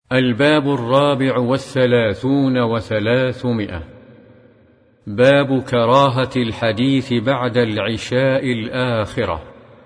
الباب 34 و300. باب كراهة الحديث بعد العشاء الآخرة.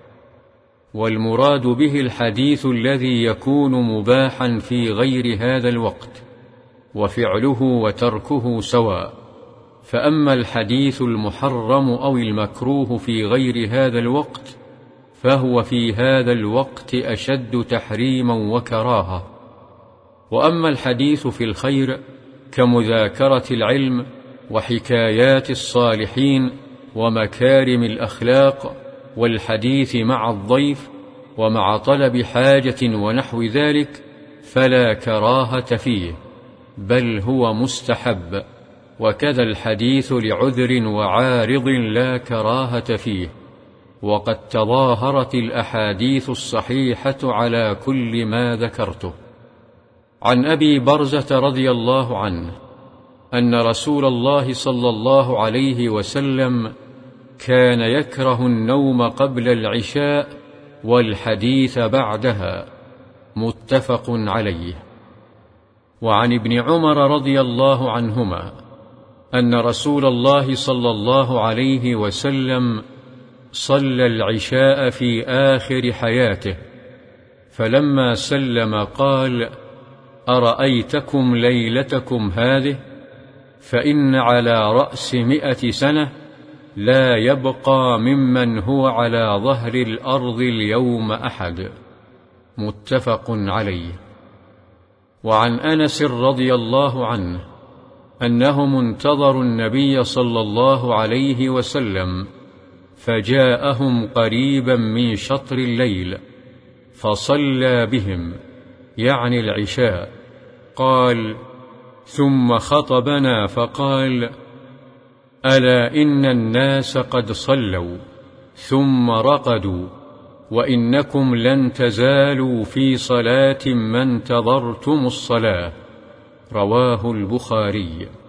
والمراد به الحديث الذي يكون مباحا في غير هذا الوقت، وفعله وتركه سواء. فأما الحديث المحرم أو المكروه في غير هذا الوقت فهو في هذا الوقت أشد تحريما وكراهة. وأما الحديث في الخير كمذاكرة العلم وحكايات الصالحين ومكارم الأخلاق والحديث مع الضيف ومع طلب حاجة ونحو ذلك فلا كراهة فيه، بل هو مستحب. وكذا الحديث لعذر وعارض لا كراهة فيه. وقد تظاهرت الأحاديث الصحيحة على كل ما ذكرته. عن أبي برزة رضي الله عنه أن رسول الله صلى الله عليه وسلم كان يكره النوم قبل العشاء والحديث بعدها، متفق عليه. وعن ابن عمر رضي الله عنهما أن رسول الله صلى الله عليه وسلم صلى العشاء في آخر حياته، فلما سلم قال: أرأيتكم ليلتكم هذه؟ فإن على رأس 100 سنة لا يبقى ممن هو على ظهر الأرض اليوم أحد، متفق عليه. وعن أنس رضي الله عنه أنهم انتظروا النبي صلى الله عليه وسلم فجاءهم قريبا من شطر الليل فصلى بهم، يعني العشاء. قال: ثم خطبنا فقال: ألا إن الناس قد صلوا ثم رقدوا، وإنكم لن تزالوا في صلاة ما انتظرتم الصلاة. رواه البخاري.